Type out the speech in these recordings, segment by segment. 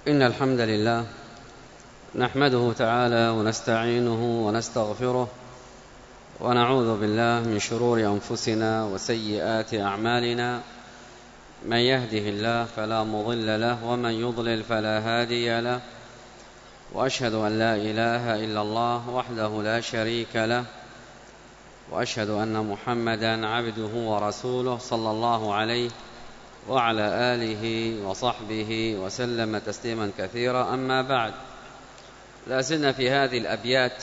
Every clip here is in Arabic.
إن الحمد لله نحمده تعالى ونستعينه ونستغفره ونعوذ بالله من شرور أنفسنا وسيئات أعمالنا. من يهده الله فلا مضل له ومن يضلل فلا هادي له، وأشهد أن لا إله إلا الله وحده لا شريك له، وأشهد أن محمدا عبده ورسوله صلى الله عليه وعلى آله وصحبه وسلم تسليما كثيرا. أما بعد، لا زلنا في هذه الأبيات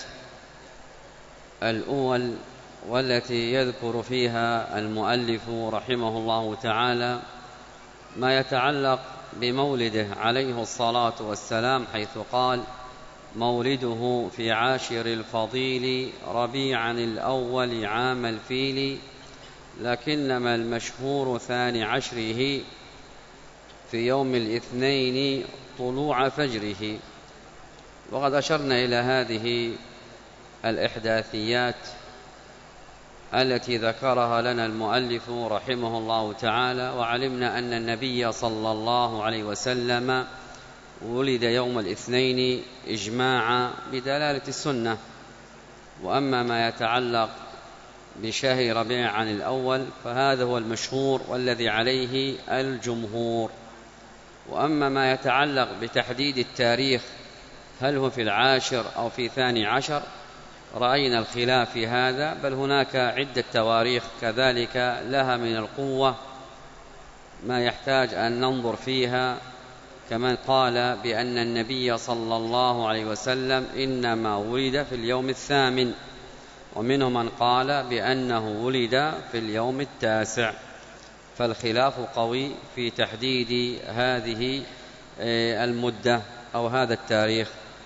الأول والتي يذكر فيها المؤلف رحمه الله تعالى ما يتعلق بمولده عليه الصلاة والسلام، حيث قال: مولده في عاشر الفضيل ربيعا الأول عام الفيل، لكنما المشهور ثاني عشره في يوم الاثنين طلوع فجره. وقد أشرنا إلى هذه الإحداثيات التي ذكرها لنا المؤلف رحمه الله تعالى، وعلمنا أن النبي صلى الله عليه وسلم ولد يوم الاثنين إجماعا بدلالة السنة. وأما ما يتعلق بشهر ربيع الأول فهذا هو المشهور والذي عليه الجمهور. وأما ما يتعلق بتحديد التاريخ، هل هو في العاشر أو في 12، رأينا الخلاف في هذا، بل هناك عدة تواريخ كذلك لها من القوة ما يحتاج أن ننظر فيها، كمن قال بأن النبي صلى الله عليه وسلم إنما ولد في اليوم الثامن، ومنهم من قال بأنه ولد في اليوم التاسع. فالخلاف قوي في تحديد هذه المدة أو هذا التاريخ.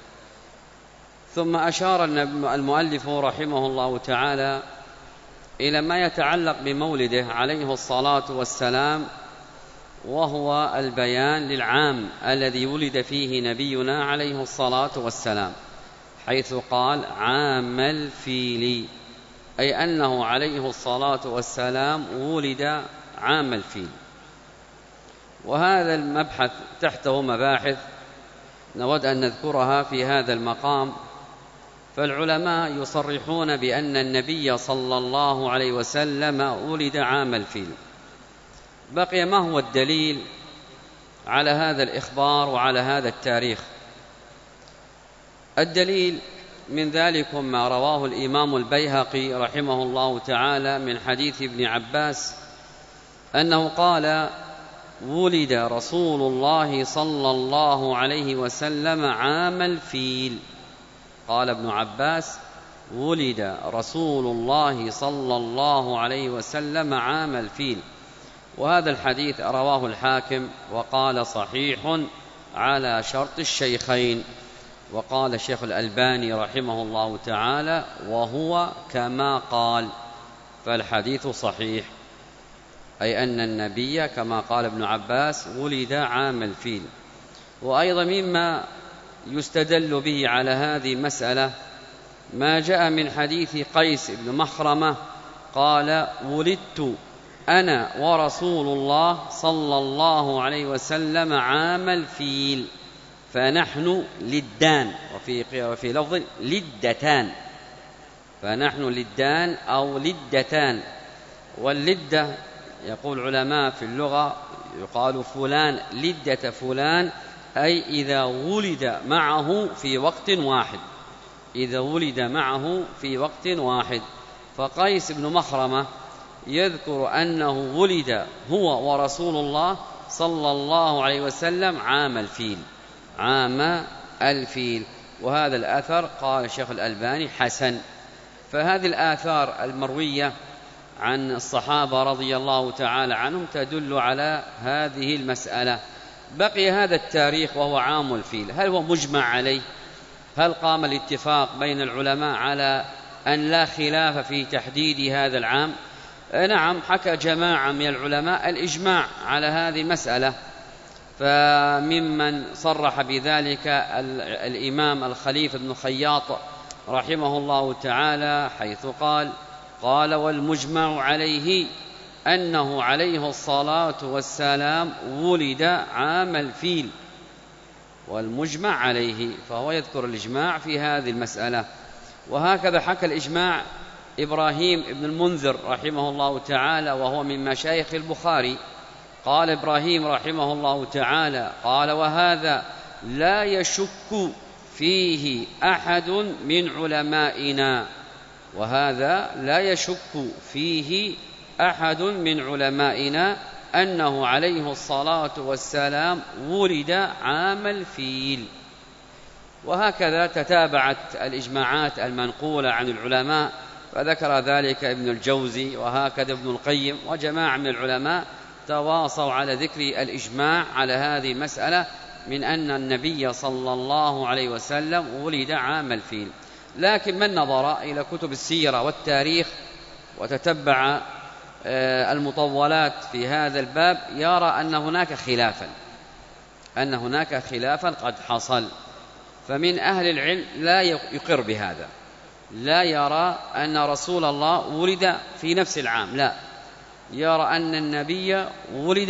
ثم أشار المؤلف رحمه الله تعالى إلى ما يتعلق بمولده عليه الصلاة والسلام، وهو البيان للعام الذي ولد فيه نبينا عليه الصلاة والسلام، حيث قال: عام الفيل، أي أنه عليه الصلاة والسلام ولد عام الفيل. وهذا المبحث تحته مباحث نود أن نذكرها في هذا المقام. فالعلماء يصرحون بأن النبي صلى الله عليه وسلم ولد عام الفيل. بقي ما هو الدليل على هذا الإخبار وعلى هذا التاريخ؟ الدليل من ذلك ما رواه الإمام البيهقي رحمه الله تعالى من حديث ابن عباس أنه قال: ولد رسول الله صلى الله عليه وسلم عام الفيل. قال ابن عباس: ولد رسول الله صلى الله عليه وسلم عام الفيل. وهذا الحديث رواه الحاكم وقال: صحيح على شرط الشيخين. وقال الشيخ الألباني رحمه الله تعالى: وهو كما قال. فالحديث صحيح، أي أن النبي كما قال ابن عباس ولد عام الفيل. وأيضا مما يستدل به على هذه المسألة ما جاء من حديث قيس بن مخرمة قال: ولدت أنا ورسول الله صلى الله عليه وسلم عام الفيل، فنحن لدان، وفي لفظ لدتان، فنحن لدان أو لدتان. واللدة يقول علماء في اللغة يقال فلان لدة فلان، أي إذا ولد معه في وقت واحد، إذا ولد معه في وقت واحد. فقيس بن مخرمة يذكر أنه ولد هو ورسول الله صلى الله عليه وسلم عام الفيل، عام الفيل. وهذا الأثر قال الشيخ الألباني حسن. فهذه الآثار المروية عن الصحابة رضي الله تعالى عنهم تدل على هذه المسألة. بقي هذا التاريخ وهو عام الفيل، هل هو مجمع عليه؟ هل قام الاتفاق بين العلماء على أن لا خلاف في تحديد هذا العام؟ نعم، حكى جماعة من العلماء الإجماع على هذه المسألة. فممن صرح بذلك الإمام الخليفة بن خياط رحمه الله تعالى، حيث قال: والمجمع عليه أنه عليه الصلاة والسلام ولد عام الفيل، والمجمع عليه، فهو يذكر الإجماع في هذه المسألة. وهكذا حكى الإجماع إبراهيم بن المنذر رحمه الله تعالى، وهو من مشايخ البخاري. قال إبراهيم رحمه الله تعالى: قال: وهذا لا يشك فيه أحد من علمائنا، وهذا لا يشك فيه أحد من علمائنا أنه عليه الصلاة والسلام ولد عام الفيل. وهكذا تتابعت الإجماعات المنقولة عن العلماء، فذكر ذلك ابن الجوزي وهكذا ابن القيم وجماعة من العلماء تواصوا على ذكر الإجماع على هذه المسألة من أن النبي صلى الله عليه وسلم ولد عام الفيل. لكن من نظر إلى كتب السيرة والتاريخ وتتبع المطولات في هذا الباب يرى أن هناك خلافا قد حصل. فمن أهل العلم لا يقر بهذا، لا يرى أن رسول الله ولد في نفس العام، لا، يرى أن النبي ولد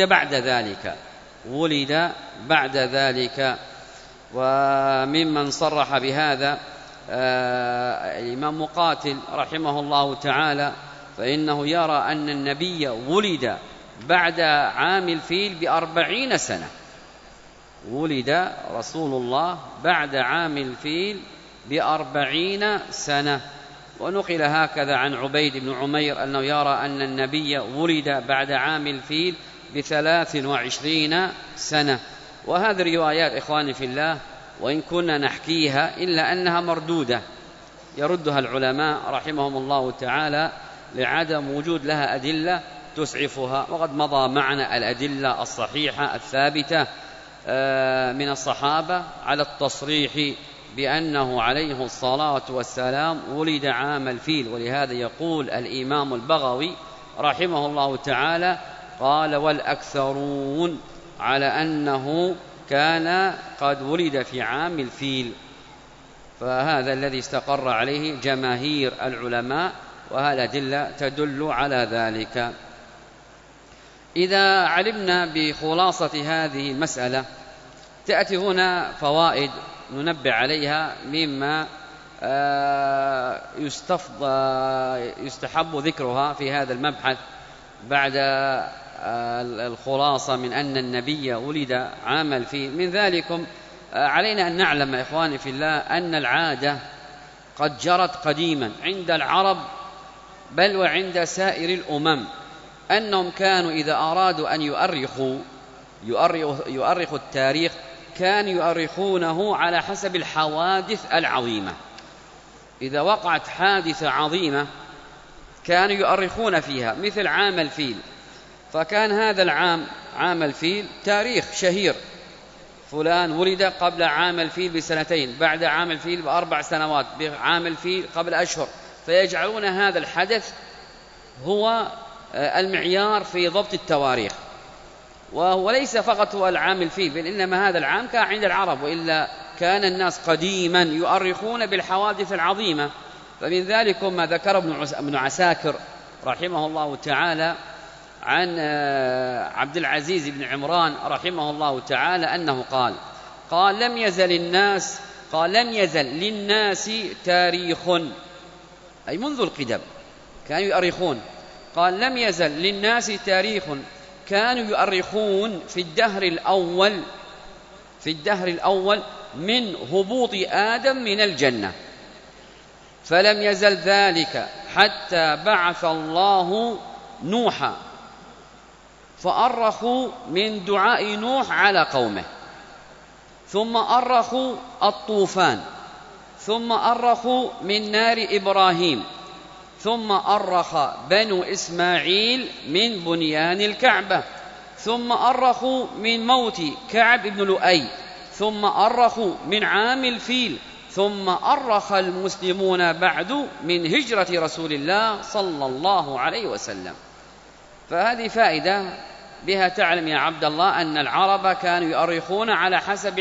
بعد ذلك. وممن صرح بهذا الإمام مقاتل رحمه الله تعالى، فإنه يرى أن النبي ولد بعد عام الفيل ب40 سنة، ولد رسول الله بعد عام الفيل ب40 سنة. ونقل هكذا عن عبيد بن عمير أنه يرى أن النبي ولد بعد عام الفيل ب23 سنة. وهذه الروايات إخواني في الله وإن كنا نحكيها إلا أنها مردودة، يردها العلماء رحمهم الله تعالى لعدم وجود لها أدلة تسعفها. وقد مضى معنا الأدلة الصحيحة الثابتة من الصحابة على التصريح بأنه عليه الصلاة والسلام ولد عام الفيل. ولهذا يقول الإمام البغوي رحمه الله تعالى: قال: والأكثرون على أنه كان قد ولد في عام الفيل. فهذا الذي استقر عليه جماهير العلماء، وهالأدلة تدل على ذلك. إذا علمنا بخلاصة هذه المسألة تأتي هنا فوائد ننبه عليها مما يستحب ذكرها في هذا المبحث بعد الخلاصة من أن النبي ولد عام الفيل. من ذلكم علينا أن نعلم يا إخواني في الله أن العادة قد جرت قديما عند العرب بل وعند سائر الأمم، أنهم كانوا إذا أرادوا أن يؤرخوا التاريخ كانوا يؤرخونه على حسب الحوادث العظيمة. إذا وقعت حادثة عظيمة كانوا يؤرخون فيها، مثل عام الفيل، فكان هذا العام عام الفيل تاريخ شهير، فلان ولد قبل عام الفيل بسنتين، بعد عام الفيل ب4 سنوات، بعام الفيل قبل أشهر، فيجعلون هذا الحدث هو المعيار في ضبط التواريخ. وهو ليس فقط هو العام الفيل، بل إنما هذا العام كان عند العرب، وإلا كان الناس قديما يؤرخون بالحوادث العظيمة. فمن ذلك ما ذكر ابن عساكر رحمه الله تعالى عن عبد العزيز بن عمران رحمه الله تعالى أنه قال لم يزل للناس تاريخ، أي منذ القدم كانوا يؤرخون. قال: لم يزل للناس تاريخ كانوا يؤرخون في الدهر الأول من هبوط آدم من الجنة، فلم يزل ذلك حتى بعث الله نوحا، فأرخوا من دعاء نوح على قومه، ثم أرخوا الطوفان، ثم أرخوا من نار إبراهيم، ثم أرخ بنو إسماعيل من بنيان الكعبة، ثم أرخوا من موت كعب بن لؤي، ثم أرخوا من عام الفيل، ثم أرخ المسلمون بعد من هجرة رسول الله صلى الله عليه وسلم. فهذه فائدة بها تعلم يا عبد الله أن العرب كانوا يؤرخون على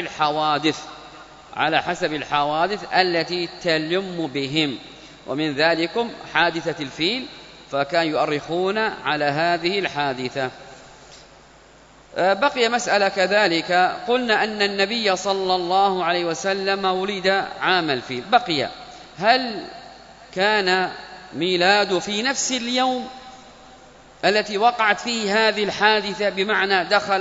حسب الحوادث التي تلم بهم، ومن ذلكم حادثة الفيل، فكانوا يؤرخون على هذه الحادثة. بقي مسألة كذلك، قلنا أن النبي صلى الله عليه وسلم ولد عام الفيل، بقي هل كان ميلاد في نفس اليوم التي وقعت فيه هذه الحادثة، بمعنى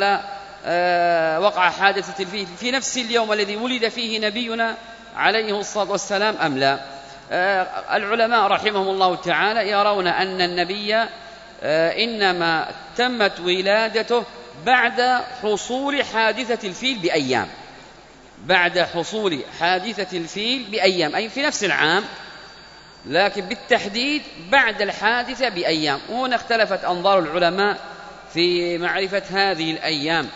وقع حادثة الفيل في نفس اليوم الذي ولد فيه نبينا عليه الصلاة والسلام أم لا؟ العلماء رحمهم الله تعالى يرون أن النبي إنما تمت ولادته بعد حصول حادثة الفيل بأيام، بعد حصول حادثة الفيل بأيام، أي في نفس العام، لكن بالتحديد بعد الحادثة بأيام. وهنا اختلفت أنظار العلماء في معرفة هذه الأيام،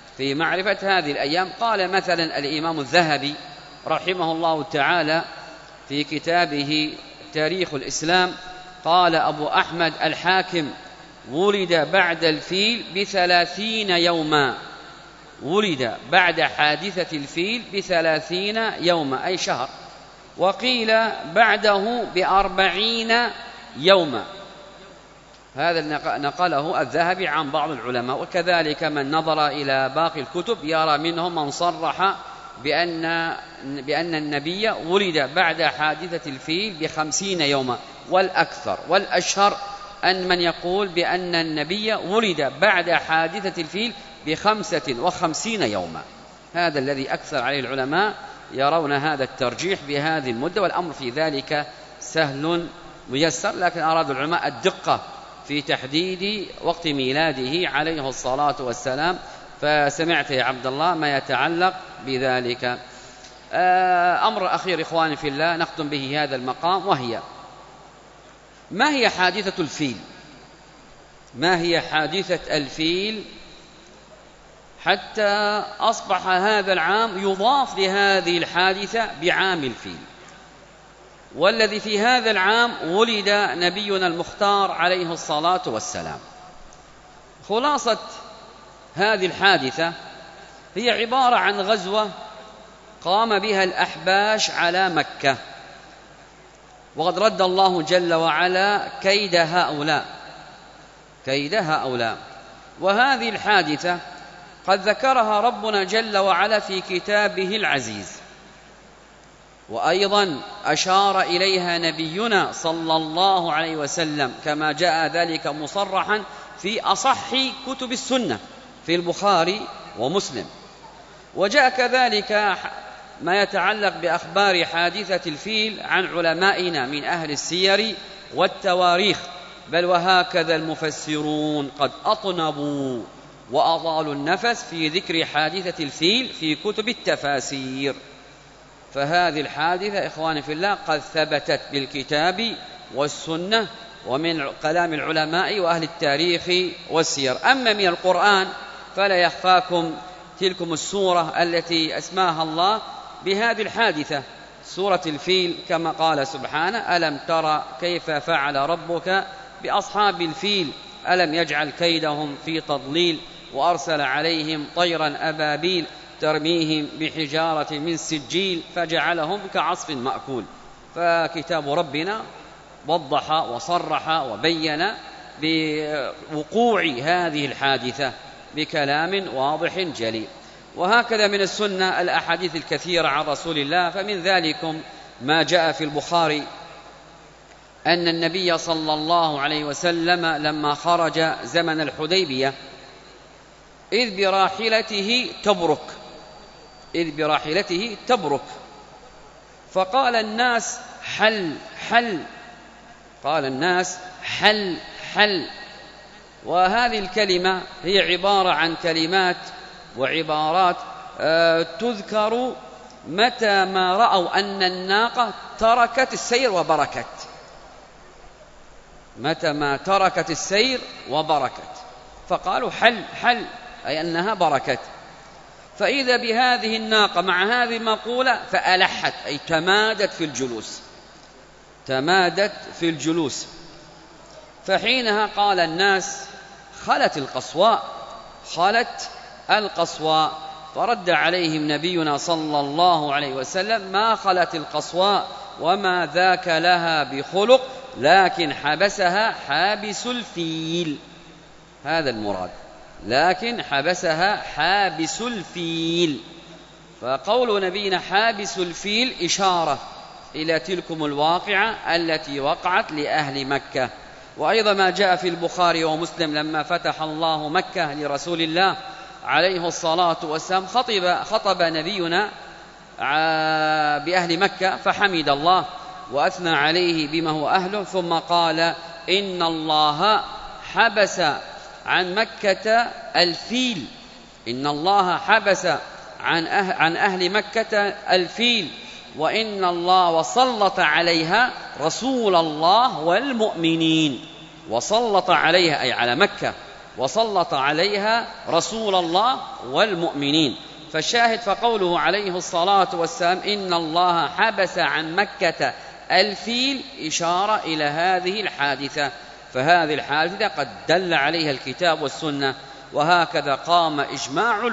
قال مثلا الإمام الذهبي رحمه الله تعالى في كتابه تاريخ الإسلام، قال أبو أحمد الحاكم ولد بعد الفيل ب30 يوما، ولد بعد حادثة الفيل ب30 يوما أي شهر، وقيل بعده ب40 يوما. هذا نقله الذهبي عن بعض العلماء، وكذلك من نظر إلى باقي الكتب يرى منهم من صرح بأن النبي ولد بعد حادثة الفيل ب50 يوما، والأكثر والأشهر أن من يقول بأن النبي ولد بعد حادثة الفيل ب55 يوما. هذا الذي أكثر عليه العلماء، يرون هذا الترجيح بهذه المدة، والأمر في ذلك سهل ميسر، لكن أراد العلماء الدقة في تحديد وقت ميلاده عليه الصلاة والسلام. فسمعت يا عبد الله ما يتعلق بذلك. أمر أخير إخواني في الله نختم به هذا المقام، وهي ما هي حادثة الفيل؟ ما هي حادثة الفيل حتى أصبح هذا العام يضاف لهذه الحادثة بعام الفيل، والذي في هذا العام ولد نبينا المختار عليه الصلاة والسلام؟ خلاصة هذه الحادثة هي عبارة عن غزوة قام بها الأحباش على مكة، وقد رد الله جل وعلا كيد هؤلاء. وهذه الحادثة قد ذكرها ربنا جل وعلا في كتابه العزيز، وأيضا أشار إليها نبينا صلى الله عليه وسلم كما جاء ذلك مصرحا في أصح كتب السنة في البخاري ومسلم. وجاء كذلك ما يتعلق بأخبار حادثة الفيل عن علمائنا من أهل السير والتواريخ، بل وهكذا المفسرون قد أطنبوا وأطالوا النفس في ذكر حادثة الفيل في كتب التفاسير. فهذه الحادثة إخواني في الله قد ثبتت بالكتاب والسنة ومن كلام العلماء وأهل التاريخ والسير. أما من القرآن فلا يخفاكم تلكم السورة التي أسماها الله بهذه الحادثة، سورة الفيل، كما قال سبحانه: ألم ترى كيف فعل ربك بأصحاب الفيل ألم يجعل كيدهم في تضليل وأرسل عليهم طيرا أبابيل ترميهم بحجارة من سجيل فجعلهم كعصف مأكول. فكتاب ربنا وضح وصرح وبين بوقوع هذه الحادثة بكلام واضح جلي. وهكذا من السنة الأحاديث الكثيرة عن رسول الله، فمن ذلكم ما جاء في البخاري أن النبي صلى الله عليه وسلم لما خرج زمن الحديبية إذ براحلته تبرك، فقال الناس: حل حل، قال الناس: حل حل. وهذه الكلمة هي عبارة عن كلمات وعبارات تذكر متى ما رأوا أن الناقة تركت السير وبركت، متى ما تركت السير وبركت، فقالوا حل حل، أي أنها بركت. فإذا بهذه الناقة مع هذه المقولة فألحت، أي تمادت في الجلوس. فحينها قال الناس: خلت القصواء. فرد عليهم نبينا صلى الله عليه وسلم: ما خلت القصواء وما ذاك لها بخلق، لكن حبسها حابس الفيل. هذا المراد، لكن حبسها حابس الفيل. فقول نبينا حابس الفيل إشارة إلى تلكم الواقعة التي وقعت لأهل مكة. وأيضا ما جاء في البخاري ومسلم لما فتح الله مكة لرسول الله عليه الصلاة والسلام خطب نبينا بأهل مكة فحمد الله وأثنى عليه بما هو أهله، ثم قال إن الله حبس عن مكة الفيل، إن الله حبس عن أهل مكة الفيل، وإن الله وسلط عليها رسول الله والمؤمنين. وسلط عليها أي على مكة، وسلط عليها رسول الله والمؤمنين. فالشاهد فقوله عليه الصلاة والسلام إن الله حبس عن مكة الفيل إشارة إلى هذه الحادثة. فهذه الحادثة قد دل عليها الكتاب والسنة، وهكذا قام إجماع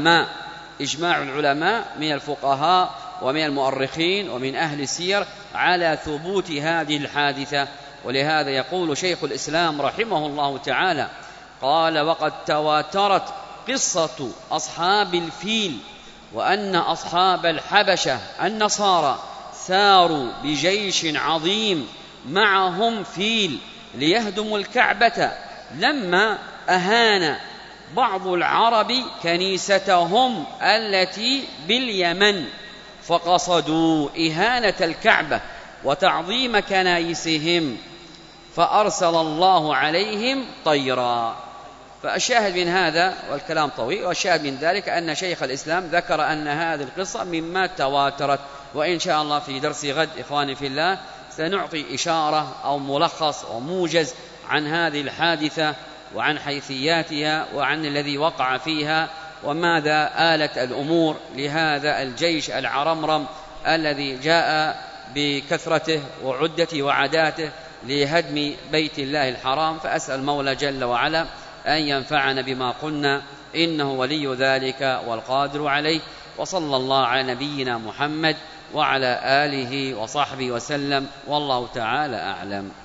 العلماء من الفقهاء ومن المؤرخين ومن أهل السير على ثبوت هذه الحادثة. ولهذا يقول شيخ الإسلام رحمه الله تعالى قال وقد تواترت قصة أصحاب الفيل، وأن أصحاب الحبشة النصارى ساروا بجيش عظيم معهم فيل ليهدموا الكعبة لما أهان بعض العرب كنيستهم التي باليمن، فقصدوا إهانة الكعبة وتعظيم كنائسهم فأرسل الله عليهم طيرا. فالشاهد من هذا، والكلام طويل، والشاهد من ذلك أن شيخ الإسلام ذكر أن هذه القصة مما تواترت. وإن شاء الله في درس غد إخواني في الله سنعطي إشارة أو ملخص وموجز عن هذه الحادثة وعن حيثياتها وعن الذي وقع فيها وماذا آلت الأمور لهذا الجيش العرمرم الذي جاء بكثرته وعدته وعداته لهدم بيت الله الحرام. فأسأل المولى جل وعلا أن ينفعنا بما قلنا، إنه ولي ذلك والقادر عليه. وصلى الله على نبينا محمد وعلى آله وصحبه وسلم، والله تعالى أعلم.